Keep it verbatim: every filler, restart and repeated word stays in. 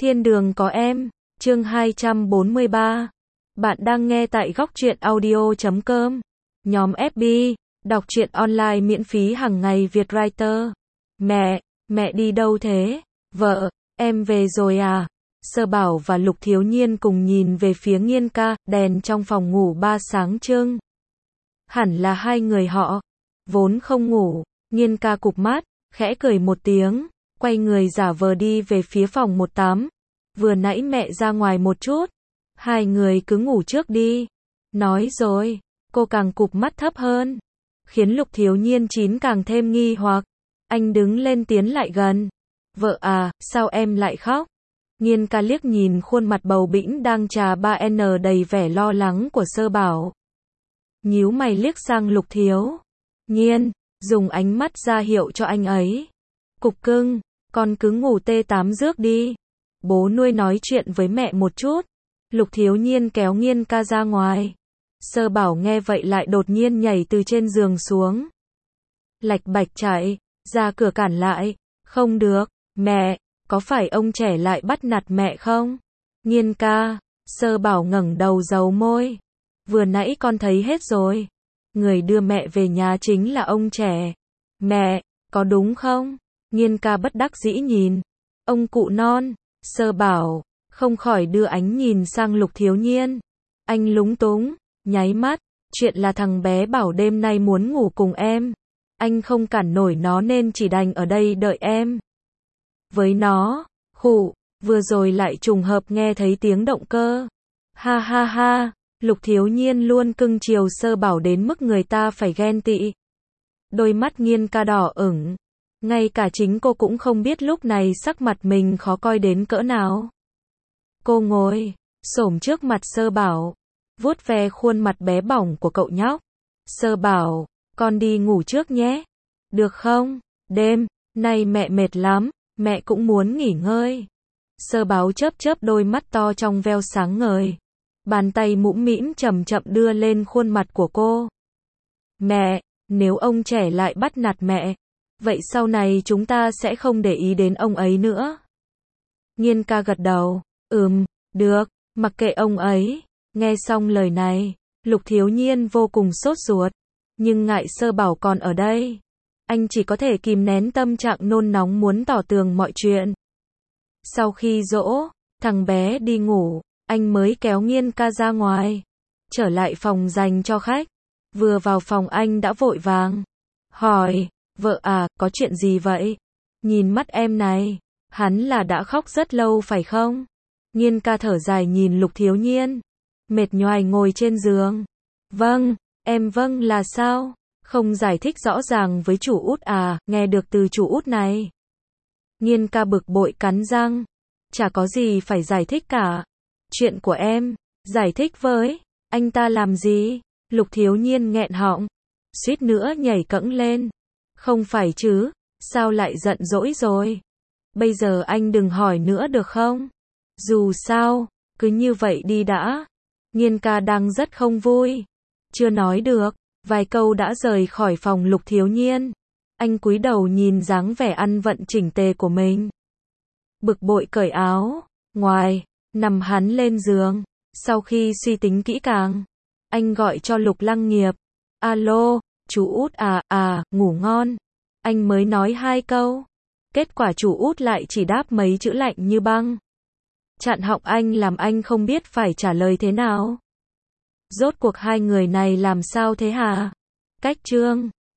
Thiên đường có em, chương hai trăm bốn mươi ba. Bạn đang nghe tại góc truyện audio chấm com. Nhóm ép bê, đọc truyện online miễn phí hàng ngày Việt Writer. Mẹ, mẹ đi đâu thế? Vợ, em về rồi à? Sơ Bảo và Lục Thiếu Nhiên cùng nhìn về phía Nghiên ca, đèn trong phòng ngủ ba sáng trưng. Hẳn là hai người họ. Vốn không ngủ, Nghiên ca cụp mắt, khẽ cười một tiếng, quay người giả vờ đi về phía phòng một tám. Vừa nãy mẹ ra ngoài một chút, hai người cứ ngủ trước đi. Nói rồi, cô càng cụp mắt thấp hơn, khiến Lục Thiếu Nhiên chín càng thêm nghi hoặc. Anh đứng lên tiến lại gần. Vợ à, sao em lại khóc? Nghiên ca liếc nhìn khuôn mặt bầu bĩnh đang trà ba en đầy vẻ lo lắng của Sơ Bảo. Nhíu mày liếc sang Lục Thiếu Nhiên, dùng ánh mắt ra hiệu cho anh ấy. Cục cưng, con cứ ngủ tê tám rước đi. Bố nuôi nói chuyện với mẹ một chút. Lục Thiếu Nhiên kéo Nghiên ca ra ngoài. Sơ Bảo nghe vậy lại đột nhiên nhảy từ trên giường xuống. Lạch bạch chạy ra cửa cản lại. Không được, mẹ, có phải ông trẻ lại bắt nạt mẹ không? Nghiên ca, Sơ Bảo ngẩng đầu giấu môi. Vừa nãy con thấy hết rồi. Người đưa mẹ về nhà chính là ông trẻ. Mẹ, có đúng không? Nghiên ca bất đắc dĩ nhìn ông cụ non. Sơ Bảo không khỏi đưa ánh nhìn sang Lục Thiếu Nhiên. Anh lúng túng, nháy mắt. Chuyện là thằng bé bảo đêm nay muốn ngủ cùng em. Anh không cản nổi nó nên chỉ đành ở đây đợi em. Với nó, khụ, vừa rồi lại trùng hợp nghe thấy tiếng động cơ. Ha ha ha, Lục Thiếu Nhiên luôn cưng chiều Sơ Bảo đến mức người ta phải ghen tị. Đôi mắt Nghiên ca đỏ ửng. Ngay cả chính cô cũng không biết lúc này sắc mặt mình khó coi đến cỡ nào. Cô ngồi xổm trước mặt Sơ Bảo, vuốt ve khuôn mặt bé bỏng của cậu nhóc. Sơ Bảo, con đi ngủ trước nhé. Được không? Đêm nay mẹ mệt lắm, mẹ cũng muốn nghỉ ngơi. Sơ Bảo chớp chớp đôi mắt to trong veo sáng ngời. Bàn tay mũm mĩm chậm chậm đưa lên khuôn mặt của cô. Mẹ, nếu ông trẻ lại bắt nạt mẹ, vậy sau này chúng ta sẽ không để ý đến ông ấy nữa. Nghiên ca gật đầu. Ừm, được, mặc kệ ông ấy. Nghe xong lời này, Lục Thiếu Nhiên vô cùng sốt ruột. Nhưng ngại Sơ Bảo còn ở đây, anh chỉ có thể kìm nén tâm trạng nôn nóng muốn tỏ tường mọi chuyện. Sau khi dỗ thằng bé đi ngủ, anh mới kéo Nghiên ca ra ngoài, trở lại phòng dành cho khách. Vừa vào phòng anh đã vội vàng hỏi, vợ à, có chuyện gì vậy? Nhìn mắt em này, hắn là đã khóc rất lâu phải không? Nghiên ca thở dài nhìn Lục Thiếu Nhiên, mệt nhoài ngồi trên giường. Vâng, em vâng là sao? Không giải thích rõ ràng với chủ út à, nghe được từ chủ út này. Nghiên ca bực bội cắn răng, chả có gì phải giải thích cả. Chuyện của em, giải thích với anh ta làm gì? Lục Thiếu Nhiên nghẹn họng, suýt nữa nhảy cẫng lên. Không phải chứ, sao lại giận dỗi rồi? Bây giờ anh đừng hỏi nữa được không? Dù sao, cứ như vậy đi đã. Nghiên ca đang rất không vui. Chưa nói được vài câu đã rời khỏi phòng Lục Thiếu Nhiên. Anh cúi đầu nhìn dáng vẻ ăn vận chỉnh tề của mình. Bực bội cởi áo ngoài, nằm hắn lên giường. Sau khi suy tính kỹ càng, anh gọi cho Lục Lăng Nghiệp. Alo, chú út à, à, ngủ ngon. Anh mới nói hai câu. Kết quả chú út lại chỉ đáp mấy chữ lạnh như băng. Chặn họng anh làm anh không biết phải trả lời thế nào. Rốt cuộc hai người này làm sao thế hả? Cách chương